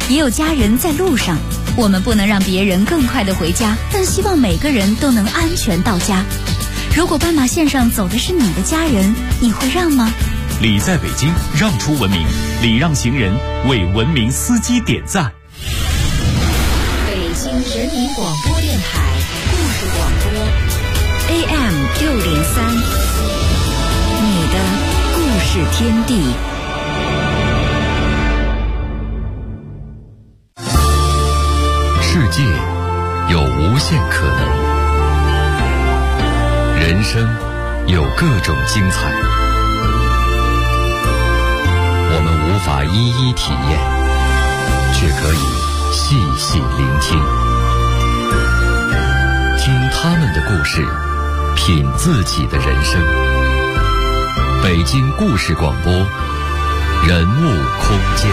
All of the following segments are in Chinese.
也有家人在路上。我们不能让别人更快地回家，但希望每个人都能安全到家。如果斑马线上走的是你的家人，你会让吗？ 礼在北京，让出文明，礼让行人，为文明司机点赞。 北京人民广播电台故事广播 AM 603，你的故事天地。 世界有无限可能，人生有各种精彩，我们无法一一体验，却可以细细聆听，听他们的故事，品自己的人生。北京故事广播，人物空间。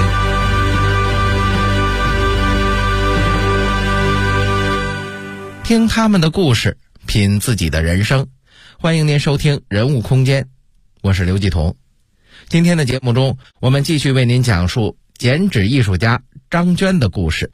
听他们的故事，品自己的人生。欢迎您收听人物空间，我是刘继彤。今天的节目中，我们继续为您讲述剪纸艺术家张娟的故事。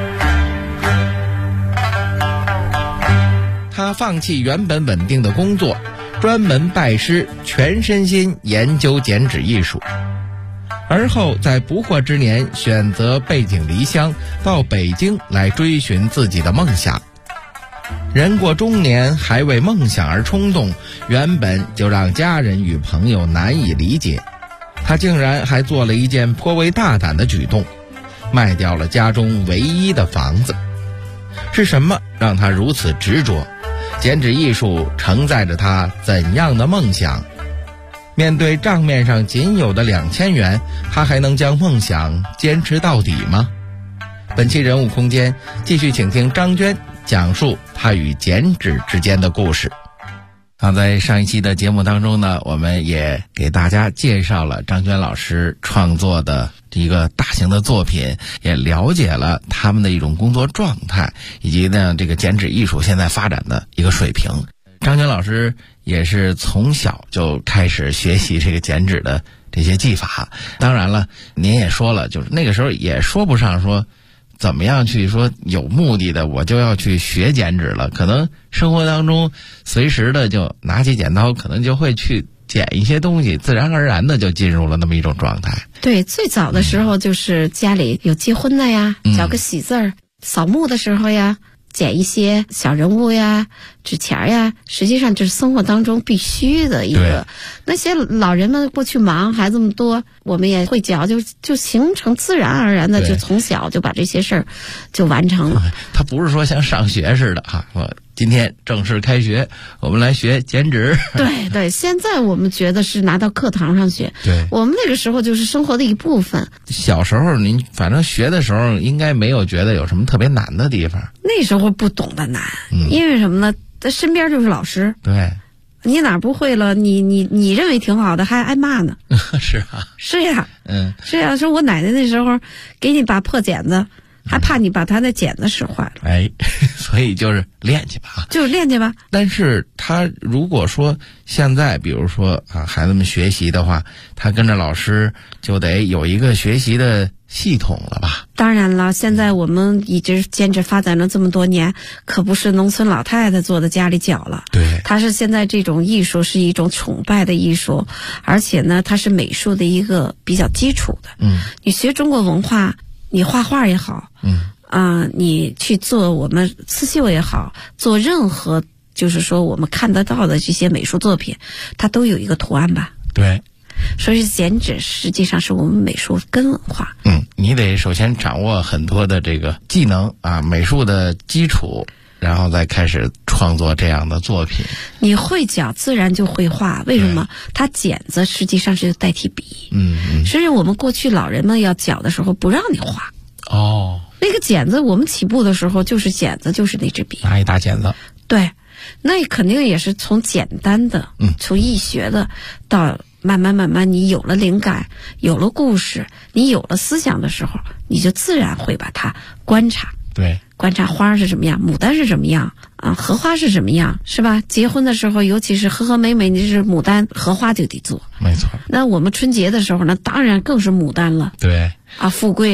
她放弃原本稳定的工作，专门拜师，全身心研究剪纸艺术。而后在不惑之年，选择背井离乡，到北京来追寻自己的梦想。人过中年还为梦想而冲动，原本就让家人与朋友难以理解。他竟然还做了一件颇为大胆的举动，卖掉了家中唯一的房子。是什么让他如此执着？剪纸艺术承载着他怎样的梦想？面对账面上仅有的2000元，他还能将梦想坚持到底吗？本期人物空间继续请听张娟讲述他与剪纸之间的故事。在上一期的节目当中呢，我们也给大家介绍了张娟老师创作的一个大型的作品，也了解了他们的一种工作状态，以及呢这个剪纸艺术现在发展的一个水平。张娟老师也是从小就开始学习这个剪纸的这些技法。当然了，您也说了，就是那个时候也说不上说怎么样去说有目的的我就要去学剪纸了，可能生活当中随时的就拿起剪刀，可能就会去剪一些东西，自然而然的就进入了那么一种状态。 对，最早的时候就是家里有结婚的呀，找个喜字儿，扫墓的时候呀，剪一些小人物呀、纸钱呀，实际上这是生活当中必须的一个。那些老人们过去忙，孩子们多，我们也会教，就形成自然而然的，就从小就把这些事儿就完成了。 他不是说像上学似的哈，说今天正式开学，我们来学剪纸。 对，现在我们觉得是拿到课堂上学， 对， 我们那个时候就是生活的一部分。 小时候您反正学的时候，应该没有觉得有什么特别难的地方。 那时候不懂得难，因为什么呢？身边就是老师。 对， 你哪不会了，你认为挺好的，还挨骂呢。 是啊， 是呀，是呀。说我奶奶那时候给你把破剪子，还怕你把他那剪子使坏了。 所以就是练去吧， 就是练去吧。 但是他如果说现在比如说孩子们学习的话，他跟着老师就得有一个学习的系统了吧？ 当然了，现在我们一直剪纸发展了这么多年，可不是农村老太太坐在家里教了。 对， 它是现在这种艺术是一种崇拜的艺术，而且呢，它是美术的一个比较基础的。你学中国文化，你画画也好，你去做我们刺绣也好，做任何就是说我们看得到的这些美术作品，它都有一个图案吧？ 对。 所以剪纸实际上是我们美术根文化。 你得首先掌握很多的这个技能美术的基础，然后再开始创作这样的作品。 你会绞自然就会画，为什么？它剪子实际上是代替笔。所以我们过去老人们要绞的时候不让你画。那个剪子我们起步的时候就是剪子，就是那支笔， 拿一大剪子。 对，那肯定也是从简单的从易学的到慢慢你有了灵感，有了故事，你有了思想的时候，你就自然会把它观察。 对， 观察花是什么样，牡丹是什么样荷花是什么样，是吧？结婚的时候，尤其是和和美美，你是牡丹荷花就得做。 没错。 那我们春节的时候呢，当然更是牡丹了。 对。 富贵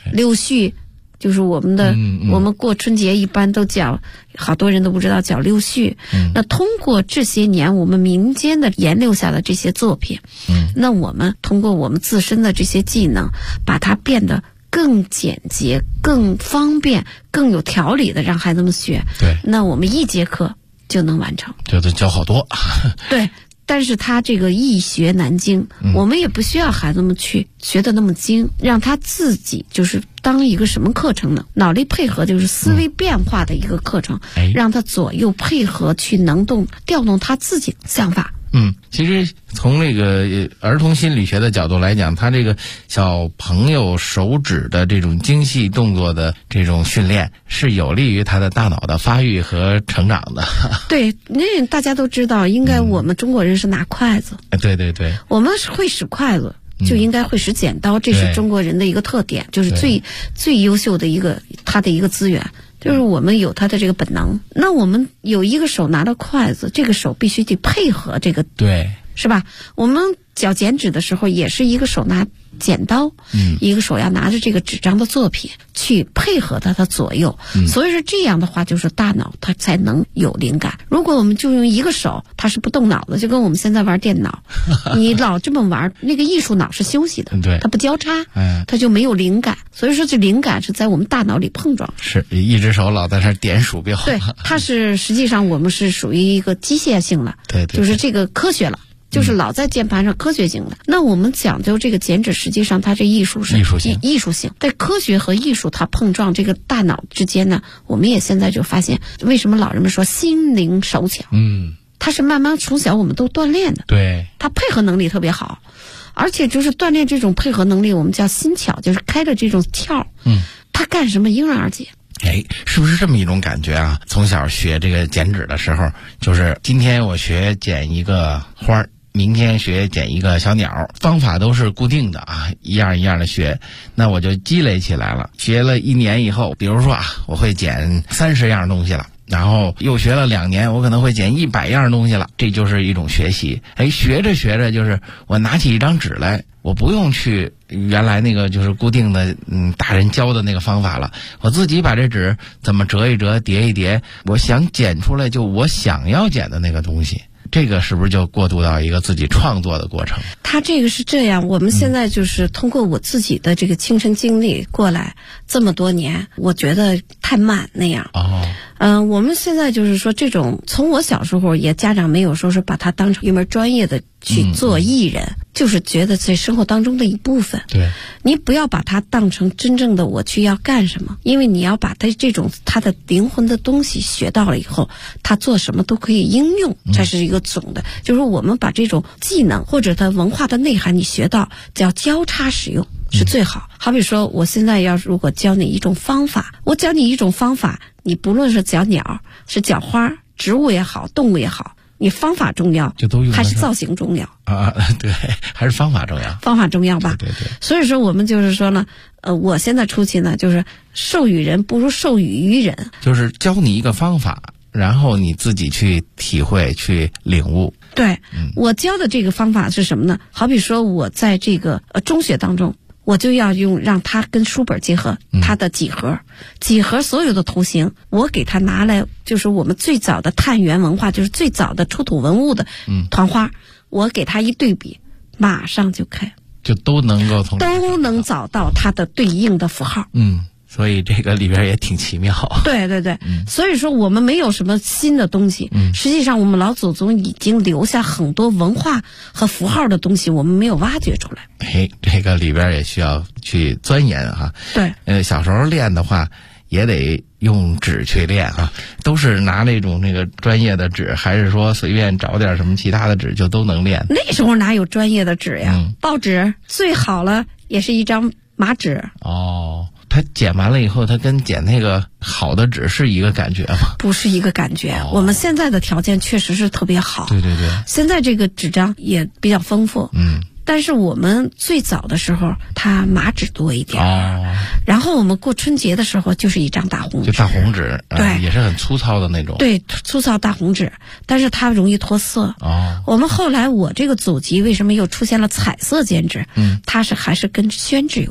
溜须。就是我们的，我们过春节一般都讲，好多人都不知道叫溜须。那通过这些年我们民间的研留下的这些作品，那我们通过我们自身的这些技能，把它变得更简洁、更方便、更有条理的让孩子们学。 对， 那我们一节课就能完成。 就得教好多。 对。但是他这个易学难精，我们也不需要孩子们去学得那么精，让他自己就是当一个什么课程呢？脑力配合就是思维变化的一个课程，让他左右配合去能调动他自己的想法。 其实从这个儿童心理学的角度来讲，他这个小朋友手指的这种精细动作的这种训练是有利于他的大脑的发育和成长的。 对，那大家都知道，应该我们中国人是拿筷子， 对对对， 我们是会使筷子，就应该会使剪刀，这是中国人的一个特点，就是最优秀的他的一个资源。就是我们有他的这个本能，那我们有一个手拿着筷子，这个手必须得配合这个， 对， 是吧？我们绞剪纸的时候，也是一个手拿剪刀，一个手要拿着这个纸张的作品去配合它的左右，所以说这样的话，就是大脑它才能有灵感。如果我们就用一个手，它是不动脑的，就跟我们现在玩电脑，你老这么玩，那个艺术脑是休息的， 对， 它不交叉，它就没有灵感。所以说，这灵感是在我们大脑里碰撞。 是一只手老在那点鼠标， 对，它是实际上我们是属于一个机械性了， 对， 就是这个科学了。就是老在键盘上科学性的，那我们讲究这个剪纸，实际上它这艺术是艺术性，在科学和艺术它碰撞这个大脑之间呢，我们也现在就发现，为什么老人们说心灵手巧？它是慢慢从小我们都锻炼的， 对， 它配合能力特别好，而且就是锻炼这种配合能力，我们叫心巧，就是开着这种窍，它干什么迎刃而解。 是不是这么一种感觉啊？从小学这个剪纸的时候，就是今天我学剪一个花儿，明天学剪一个小鸟，方法都是固定的啊，一样一样的学，那我就积累起来了。学了1年以后，比如说我会剪30样东西了，然后又学了2年，我可能会剪100样东西了，这就是一种学习。学着学着，就是我拿起一张纸来，我不用去原来那个就是固定的大人教的那个方法了，我自己把这纸怎么折一折，叠一叠，我想剪出来就我想要剪的那个东西。这个是不是就过渡到一个自己创作的过程？ 他这个是这样，我们现在就是通过我自己的这个亲身经历过来这么多年，我觉得太慢那样。我们现在就是说这种，从我小时候也家长没有说是把它当成一门专业的去做艺人，就是觉得在生活当中的一部分。 对，你不要把它当成真正的我去要干什么，因为你要把它这种它的灵魂的东西学到了以后，它做什么都可以应用，这是一个总的。就是我们把这种技能或者它文化的内涵你学到，叫交叉使用。是最好。好比说我现在如果教你一种方法，我教你一种方法，你不论是绞鸟是绞花，植物也好动物也好，你方法重要就都用还是造型重要对，还是方法重要， 方法重要吧。 对。 所以说我们就是说呢我现在出去呢，就是授予人不如授予于人， 就是教你一个方法，然后你自己去体会去领悟。 对，我教的这个方法是什么呢？好比说我在这个中学当中，我就要让它跟书本结合，它的几何所有的图形，我给它拿来，就是我们最早的探源文化，就是最早的出土文物的团花，我给它一对比，马上就开， 就都能找到它的对应的符号。 所以这个里边也挺奇妙。 对，所以说我们没有什么新的东西，实际上我们老祖宗已经留下很多文化和符号的东西，我们没有挖掘出来。 这个里边也需要去钻研哈。 对， 小时候练的话也得用纸去练啊，都是拿那种那个专业的纸，还是说随便找点什么其他的纸就都能练？ 那时候哪有专业的纸呀？报纸最好了也是一张麻纸。 它剪完了以后，它跟剪那个好的纸是一个感觉吗？ 不是一个感觉。我们现在的条件确实是特别好。 对。 现在这个纸张也比较丰富。但是我们最早的时候，它麻纸多一点。然后我们过春节的时候，就是一张大红纸。 就大红纸， 对， 也是很粗糙的那种。 对，粗糙大红纸，但是它容易脱色。我们后来我这个祖籍为什么又出现了彩色剪纸？它还是跟宣纸有关。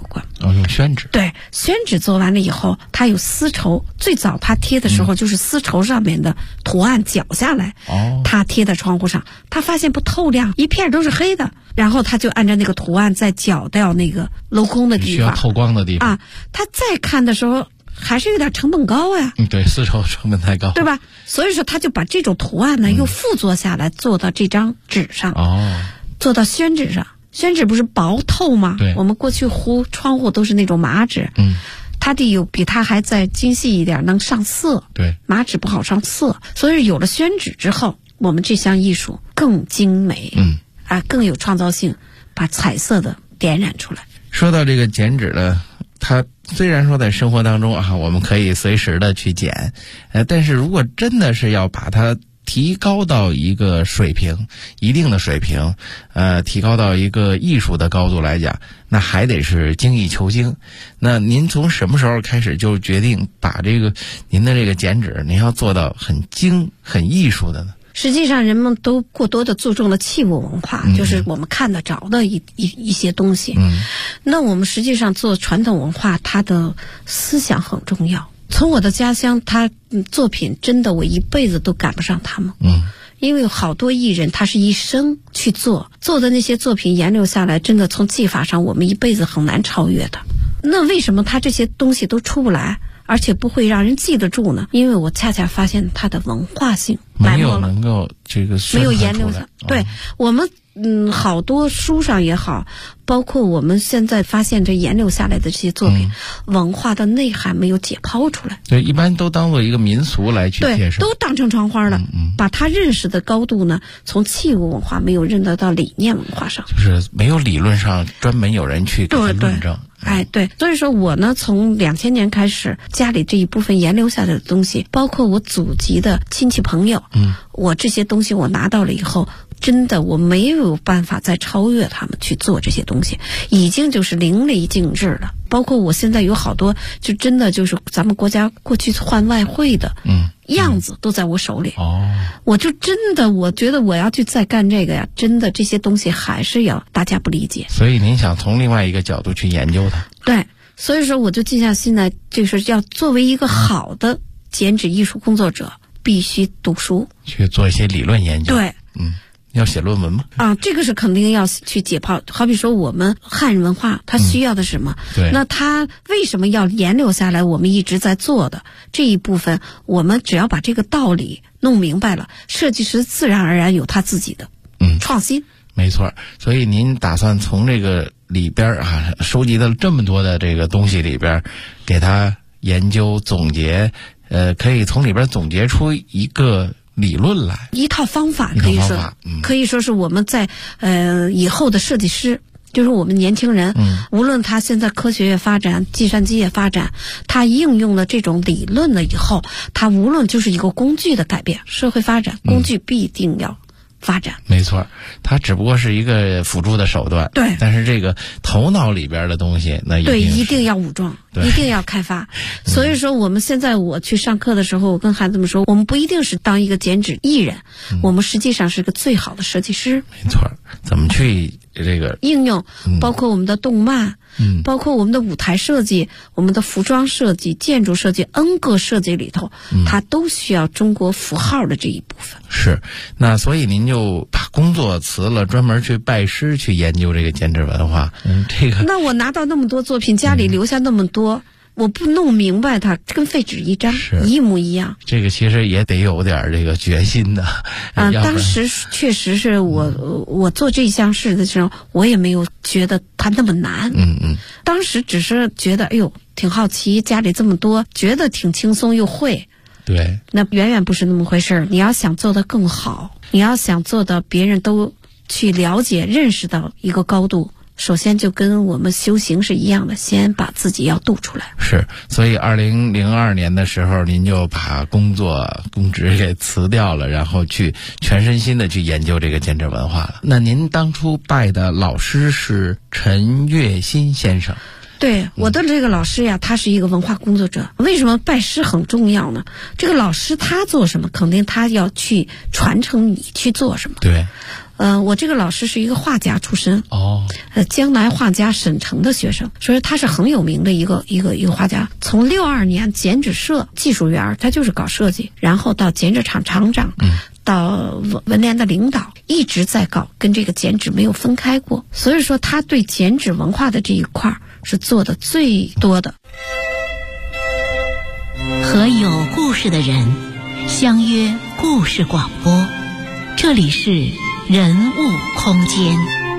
用宣纸。 对，宣纸做完了以后，它有丝绸，最早它贴的时候就是丝绸上面的图案绞下来，它贴在窗户上，他发现不透亮，一片都是黑的，然后他就按照那个图案再绞掉那个镂空的地方， 需要透光的地方啊。他再看的时候还是有点成本高呀。 对，丝绸成本太高， 对吧？所以说他就把这种图案呢又附着下来，做到这张纸上，做到宣纸上。宣纸不是薄透吗？ 对， 我们过去糊窗户都是那种麻纸，它得有比它还再精细一点，能上色。 对， 麻纸不好上色，所以有了宣纸之后，我们这项艺术更精美，更有创造性，把彩色的点染出来。 说到这个剪纸呢，它虽然说在生活当中我们可以随时的去剪，但是如果真的是要把它提高到一个水平，一定的水平，提高到一个艺术的高度来讲，那还得是精益求精。那您从什么时候开始就决定把这个您的这个剪纸，您要做到很精、很艺术的呢？ 实际上，人们都过多的注重了器物文化，就是我们看得着的一些东西。那我们实际上做传统文化，它的思想很重要。从我的家乡，他作品真的我一辈子都赶不上他们。因为有好多艺人，他是一生去做的那些作品沿流下来，真的从技法上我们一辈子很难超越的。那为什么他这些东西都出不来，而且不会让人记得住呢？因为我恰恰发现它的文化性埋没了， 没有能够这个没有沿流下。对，我们好多书上也好，包括我们现在发现这沿流下来的这些作品，文化的内涵没有解剖出来。 对，一般都当做一个民俗来去介绍， 对，都当成窗花了。把它认识的高度呢，从器物文化没有认得到理念文化上， 就是没有理论上专门有人去给它论证。 对，所以说我呢，从2000年开始，家里这一部分沿流下来的东西，包括我祖籍的亲戚朋友，我这些东西我拿到了以后，真的我没有办法再超越他们去做这些东西，已经就是淋漓尽致了。包括我现在有好多，就真的就是咱们国家过去换外汇的样子都在我手里。我就真的我觉得我要去再干这个呀，真的这些东西还是要大家不理解。 所以您想从另外一个角度去研究它。 对，所以说我就静下心来，就是要作为一个好的剪纸艺术工作者，必须读书， 去做一些理论研究。 对， 要写论文吗？ 这个是肯定要去解剖。好比说我们汉人文化，它需要的是什么？ 对， 那它为什么要沿流下来？我们一直在做的这一部分，我们只要把这个道理弄明白了，设计师自然而然有他自己的创新。 没错，所以您打算从这个里边收集的这么多的这个东西里边，给它研究总结，可以从里边总结出一个理论来， 一套方法，可以说是我们在以后的设计师，就是我们年轻人，无论他现在科学业发展、计算机业发展，他应用了这种理论了以后，他无论就是一个工具的改变，社会发展工具必定要发展。 没错，它只不过是一个辅助的手段。 对， 但是这个头脑里边的东西，那一定要武装，一定要开发。所以说我们现在我去上课的时候，我跟孩子们说，我们不一定是当一个剪纸艺人，我们实际上是个最好的设计师。 没错，怎么去这个应用，包括我们的动漫，包括我们的舞台设计、我们的服装设计、建筑设计 N 个设计里头，它都需要中国符号的这一部分。 是，那所以您就把工作辞了，专门去拜师去研究这个剪纸文化。这个那我拿到那么多作品，家里留下那么多，我不弄明白它，跟废纸一张，一模一样。 这个其实也得有点这个决心的。 当时确实是我做这项事的时候，我也没有觉得它那么难。当时只是觉得，哎呦，挺好奇，家里这么多，觉得挺轻松又会。 对， 那远远不是那么回事。你要想做得更好，你要想做到别人都去了解、认识到一个高度，首先就跟我们修行是一样的，先把自己要度出来。 是，所以2002年的时候，您就把公职给辞掉了，然后去全身心的去研究这个剪纸文化了。那您当初拜的老师是陈月新先生。 对，我的这个老师呀，他是一个文化工作者。为什么拜师很重要呢？这个老师他做什么，肯定他要去传承你去做什么。 对， 我这个老师是一个画家出身，江南画家沈成的学生，所以他是很有名的一个画家。从62年剪纸社技术员，他就是搞设计，然后到剪纸厂厂长，到文联的领导，一直在搞，跟这个剪纸没有分开过。所以说他对剪纸文化的这一块是做的最多的。 和有故事的人相约故事广播，这里是人物空间。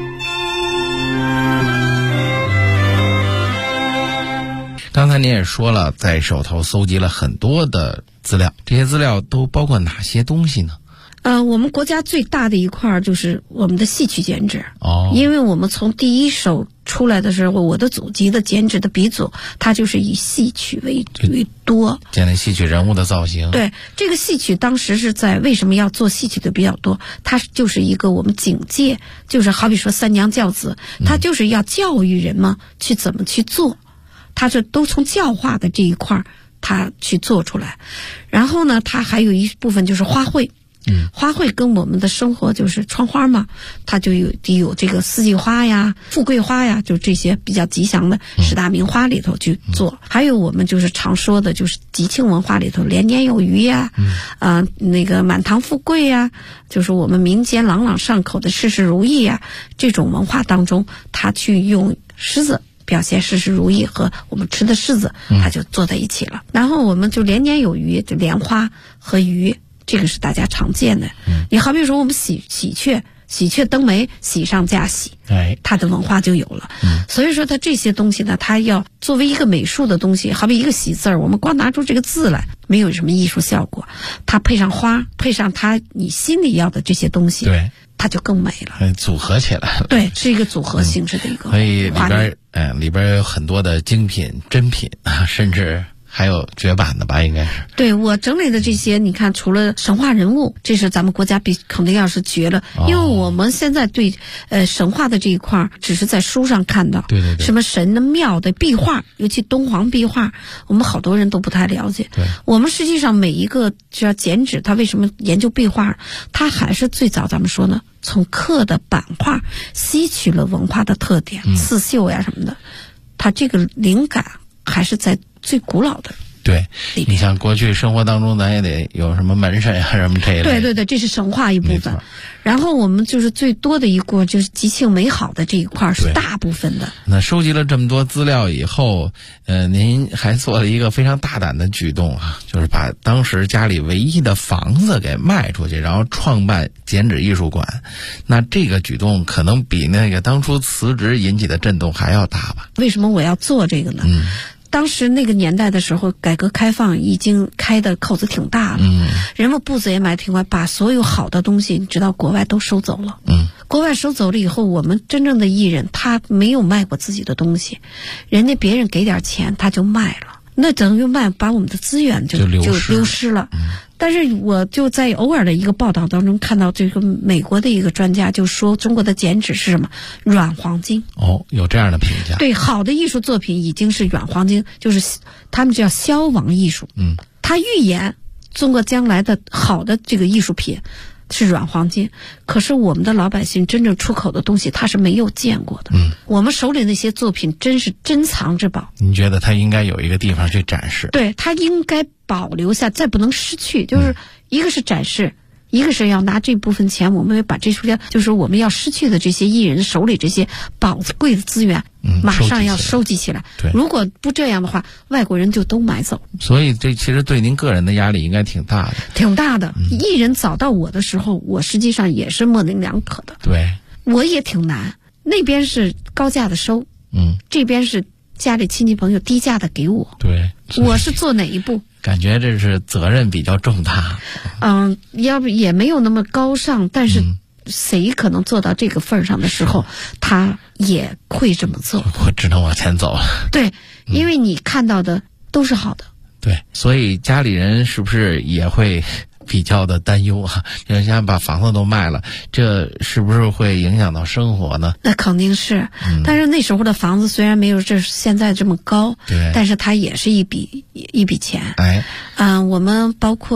刚才您也说了，在手头搜集了很多的资料，这些资料都包括哪些东西呢？ 我们国家最大的一块就是我们的戏曲剪纸。因为我们从第一手出来的时候，我的祖籍的剪纸的鼻祖，它就是以戏曲为多， 建立戏曲人物的造型。 对，这个戏曲当时是在为什么要做戏曲的比较多？它就是一个我们警戒，就是好比说三娘教子，它就是要教育人们去怎么去做，它是都从教化的这一块它去做出来。然后呢，它还有一部分就是花卉。花卉跟我们的生活就是窗花嘛，它就有这个四季花呀、富贵花呀，就这些比较吉祥的10大名花里头去做。还有我们就是常说的，就是吉庆文化里头连年有余呀，那个满堂富贵呀，就是我们民间朗朗上口的事事如意呀，这种文化当中，它去用狮子表现事事如意和我们吃的柿子，它就做在一起了。然后我们就连年有余，就莲花和鱼。这个是大家常见的。你好比说我们喜鹊登梅，喜上加喜，它的文化就有了。所以说它这些东西呢，它要作为一个美术的东西，好比一个喜字儿，我们光拿出这个字来没有什么艺术效果，它配上花，配上它你心里要的这些东西，对，它就更美了， 组合起来了。 对，是一个组合形式的一个。 所以里边有很多的精品、珍品啊，甚至还有绝版的吧，应该是。 对，我整理的这些，你看，除了神话人物，这是咱们国家肯定要是绝了，因为我们现在对神话的这一块只是在书上看到，对，什么神的庙的壁画，尤其敦煌壁画，我们好多人都不太了解。对，我们实际上每一个只要剪纸，它为什么研究壁画？它还是最早咱们说呢，从刻的版画吸取了文化的特点，刺绣呀什么的，它这个灵感还是在最古老的。 对，你像过去生活当中咱也得有什么门神啊什么这一类。 对，这是神话一部分。然后我们就是最多的一个就是吉庆美好的这一块是大部分的。 那收集了这么多资料以后，您还做了一个非常大胆的举动啊，就是把当时家里唯一的房子给卖出去，然后创办剪纸艺术馆。那这个举动可能比那个当初辞职引起的震动还要大吧？ 为什么我要做这个呢？当时那个年代的时候，改革开放已经开的口子挺大了，人们步子也迈挺快，把所有好的东西，你知道国外都收走了。国外收走了以后，我们真正的艺人他没有卖过自己的东西，人家别人给点钱他就卖了，那等于把我们的资源就流失了。但是我就在偶尔的一个报道当中看到这个美国的一个专家就说中国的剪纸是什么？软黄金。 有这样的评价。 对，好的艺术作品已经是软黄金，就是他们叫消亡艺术。他预言中国将来的好的这个艺术品是软黄金，可是我们的老百姓真正出口的东西他是没有见过的。我们手里那些作品真是珍藏之宝。 你觉得他应该有一个地方去展示？ 对，他应该保留下，再不能失去。就是一个是展示，一个是要拿这部分钱，我们把这些就是我们要失去的这些艺人手里这些宝贵的资源，马上要收集起来。 对， 如果不这样的话，外国人就都买走。 所以这其实对您个人的压力应该挺大的。 挺大的。艺人找到我的时候，我实际上也是模棱两可的。 对， 我也挺难。那边是高价的收，这边是家里亲戚朋友低价的给我。 对， 我是做哪一步？ 感觉这是责任比较重大。 要不也没有那么高尚，但是谁可能做到这个份儿上的时候，他也会这么做。 我只能往前走了。 对，因为你看到的都是好的。 对，所以家里人是不是也会比较的担忧啊？就像把房子都卖了，这是不是会影响到生活呢？ 那肯定是。但是那时候的房子虽然没有现在这么高，对，但是它也是一笔钱。我们包括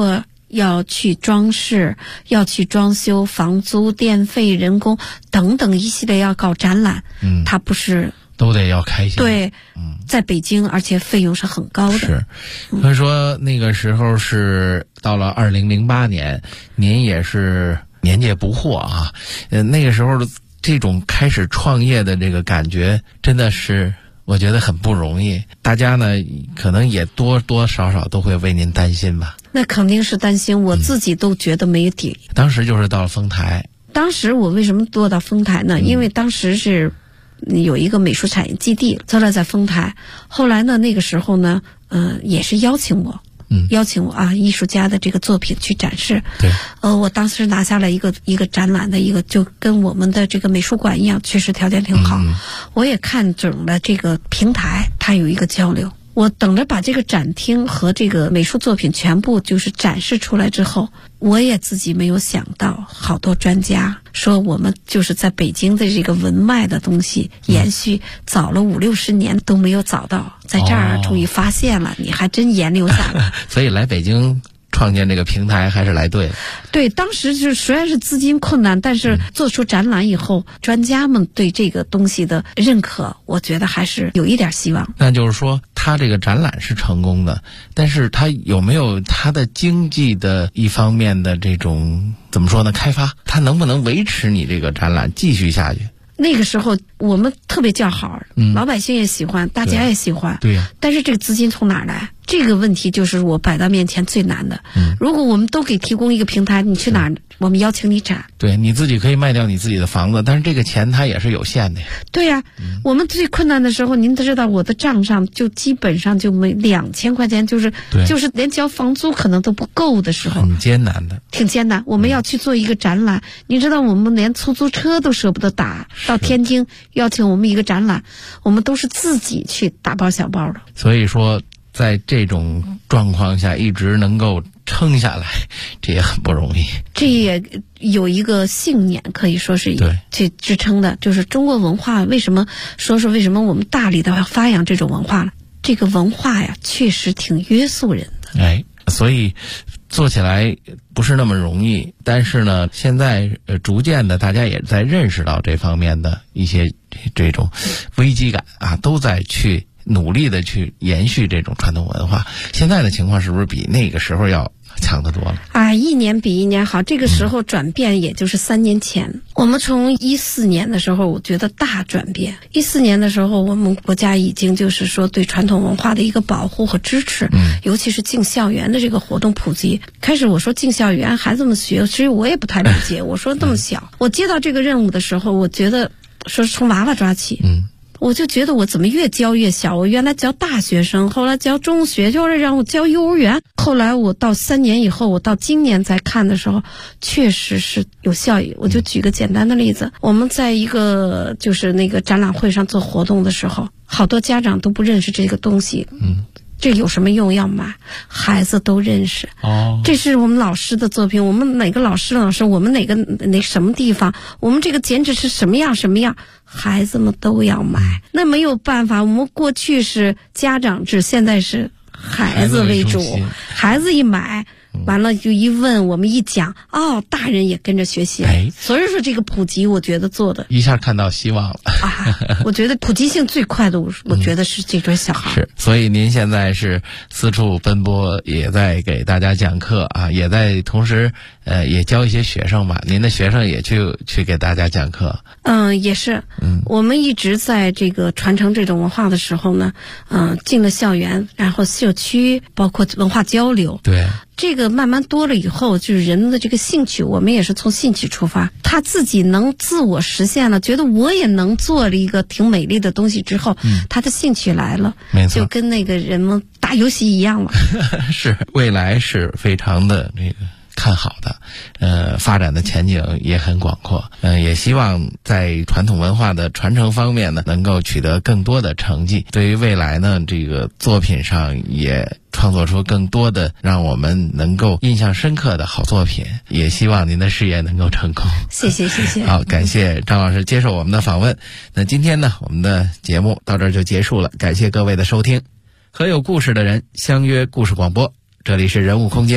要去装饰，要去装修，房租、电费、人工等等一系列要搞展览，它不是都得要开销。 对，在北京，而且费用是很高的。 是，所以说那个时候是到了2008年，您也是年届不惑啊。那个时候这种开始创业的这个感觉，真的是我觉得很不容易。大家呢，可能也多多少少都会为您担心吧。 那肯定是担心，我自己都觉得没底。 当时就是到了丰台。 当时我为什么做到丰台呢？因为当时是有一个美术产业基地，后来在丰台。后来呢，那个时候呢，也是邀请我啊，艺术家的这个作品去展示。 对。 我当时拿下了一个展览的一个，就跟我们的这个美术馆一样，确实条件挺好。我也看准了这个平台，它有一个交流。我等着把这个展厅和这个美术作品全部就是展示出来之后，我也自己没有想到，好多专家说我们就是在北京的这个文脉的东西延续早了50-60年都没有找到，在这儿终于发现了，你还真研留下了。 所以来北京创建这个平台还是来对了。 对，当时就是虽然是资金困难，但是做出展览以后，专家们对这个东西的认可，我觉得还是有一点希望。 那就是说，他这个展览是成功的，但是他有没有他的经济的一方面的这种怎么说呢？开发，他能不能维持你这个展览继续下去？ 那个时候我们特别叫好，老百姓也喜欢，大家也喜欢。 对呀。 但是这个资金从哪儿来？这个问题就是我摆到面前最难的。如果我们都给提供一个平台，你去哪儿？我们邀请你展。 对，你自己可以卖掉你自己的房子，但是这个钱它也是有限的呀。 对呀。我们最困难的时候，您都知道，我的账上就基本上就没2000块钱，就是连交房租可能都不够的时候， 很艰难的， 挺艰难。我们要去做一个展览，你知道，我们连出租车都舍不得打到天津邀请我们一个展览，我们都是自己去大包小包的。 所以说，在这种状况下一直能够撑下来，这也很不容易。 这也有一个信念，可以说是去支撑的，就是中国文化为什么我们大力的要发扬这种文化呢？这个文化呀，确实挺约束人的。 所以做起来不是那么容易，但是呢，现在逐渐的大家也在认识到这方面的一些这种危机感啊，都在去努力的去延续这种传统文化。现在的情况是不是比那个时候要强得多了？ 一年比一年好。这个时候转变也就是3年前。我们从14年的时候，我觉得大转变。14年的时候，我们国家已经就是说对传统文化的一个保护和支持，尤其是进校园的这个活动普及。开始我说进校园孩子们学，其实我也不太理解。我说这么小，我接到这个任务的时候，我觉得说从娃娃抓起。我就觉得我怎么越教越小，我原来教大学生，后来教中学，就是让我教幼儿园，后来我到3年以后，我到今年才看的时候，确实是有效益。我就举个简单的例子，我们在一个就是那个展览会上做活动的时候，好多家长都不认识这个东西，这有什么用要买？孩子都认识。这是我们老师的作品，我们哪个老师，我们哪什么地方，我们这个剪纸是什么样，孩子们都要买。那没有办法，我们过去是家长制，现在是孩子为主。孩子一买完了就一问，我们一讲，大人也跟着学习。所以说这个普及，我觉得做的一下看到希望了。 我觉得普及性最快的，我觉得是这种小孩。 是，所以您现在是四处奔波，也在给大家讲课啊，也在同时也教一些学生吧。您的学生也去给大家讲课。 也是。我们一直在这个传承这种文化的时候呢，进了校园，然后社区，包括文化交流。 对。 这个慢慢多了以后，就是人的这个兴趣，我们也是从兴趣出发，他自己能自我实现了，觉得我也能做了一个挺美丽的东西之后，他的兴趣来了， 没错， 就跟那个人们打游戏一样了。 是，未来是非常的这个看好的，发展的前景也很广阔，也希望在传统文化的传承方面呢，能够取得更多的成绩。对于未来呢，这个作品上也创作出更多的让我们能够印象深刻的好作品，也希望您的事业能够成功。 谢谢。 好，感谢张老师接受我们的访问。那今天呢，我们的节目到这儿就结束了，感谢各位的收听。和有故事的人相约故事广播，这里是人物空间。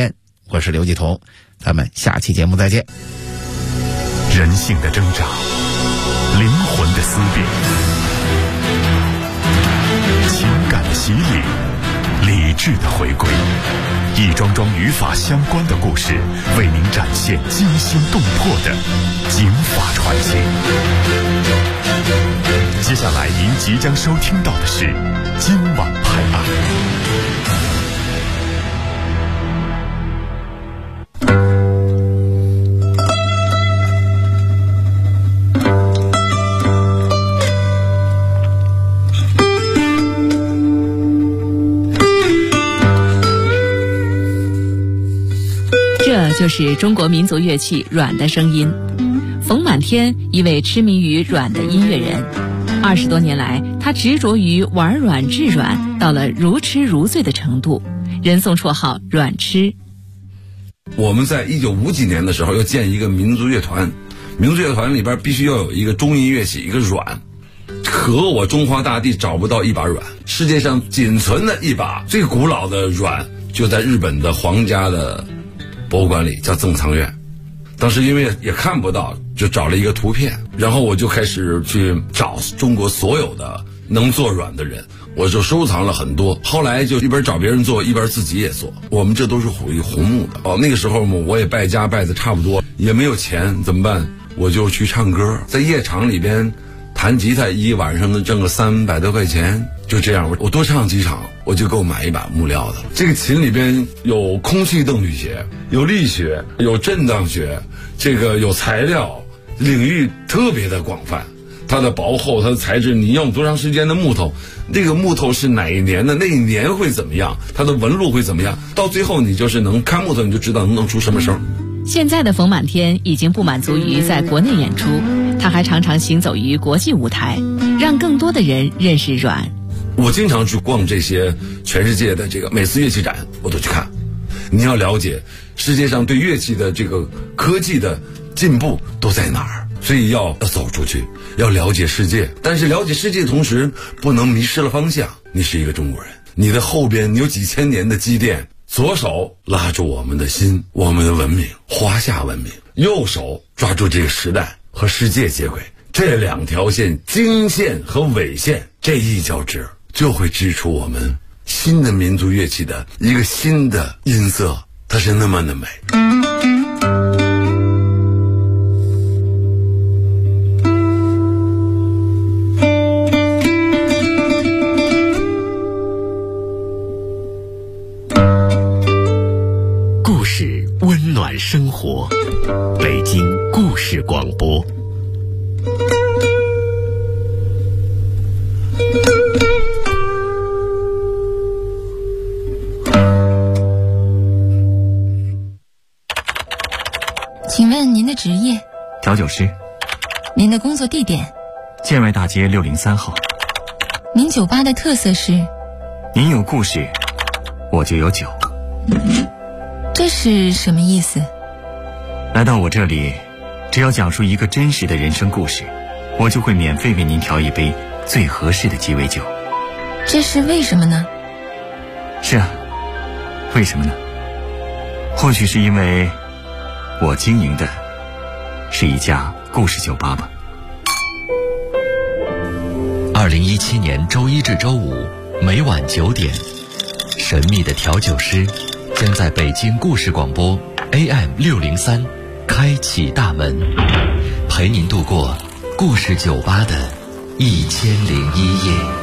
我是刘继彤，咱们下期节目再见。 人性的挣扎，灵魂的思辨，情感的洗礼，理智的回归，一桩桩与法相关的故事，为您展现惊心动魄的警法传奇。接下来您即将收听到的是今晚拍案。 这就是中国民族乐器阮的声音。冯满天，一位痴迷于阮的音乐人，20多年来，他执着于玩阮制阮，到了如痴如醉的程度，人送绰号阮痴。 我们在1950几年的时候要建一个民族乐团，民族乐团里边必须要有一个中音乐器，一个阮。可我中华大地找不到一把阮，世界上仅存的一把最古老的阮就在日本的皇家的博物馆里，叫赠藏院。当时因为也看不到，就找了一个图片，然后我就开始去找中国所有的能做阮的人，我就收藏了很多。后来就一边找别人做，一边自己也做。我们这都是属于红木的。那个时候我也败家败的差不多，也没有钱，怎么办？我就去唱歌，在夜场里边弹吉他，一晚上能挣个300多块钱。就这样，我多唱几场，我就够买一把木料的。这个琴里边有空气动力学，有力学，有震荡学，这个有材料，领域特别的广泛。它的薄厚，它的材质，你用多长时间的木头，那个木头是哪一年的，那一年会怎么样，它的纹路会怎么样，到最后你就是能看木头，你就知道能出什么声。 现在的冯满天已经不满足于在国内演出，他还常常行走于国际舞台，让更多的人认识阮。 我经常去逛这些全世界的这个每次乐器展，我都去看。你要了解世界上对乐器的这个科技的进步都在哪儿，所以要走出去，要了解世界。但是了解世界的同时，不能迷失了方向。你是一个中国人，你的后边有几千年的积淀，左手拉住我们的心，我们的文明，华夏文明；右手抓住这个时代和世界接轨。这两条线，经线和纬线，这一交织，就会织出我们新的民族乐器的一个新的音色，它是那么的美。 故事温暖生活，北京故事广播。 请问您的职业？ 调酒师。 您的工作地点？ 建外大街603号。 您酒吧的特色是？ 您有故事，我就有酒。 这是什么意思？ 来到我这里，只要讲述一个真实的人生故事，我就会免费为您调一杯最合适的鸡尾酒。 这是为什么呢？ 是啊，为什么呢？或许是因为我经营的是一家故事酒吧吧。 2017年周一至周五每晚9点，神秘的调酒师将在北京故事广播 AM603开启大门，陪您度过故事酒吧的1001夜。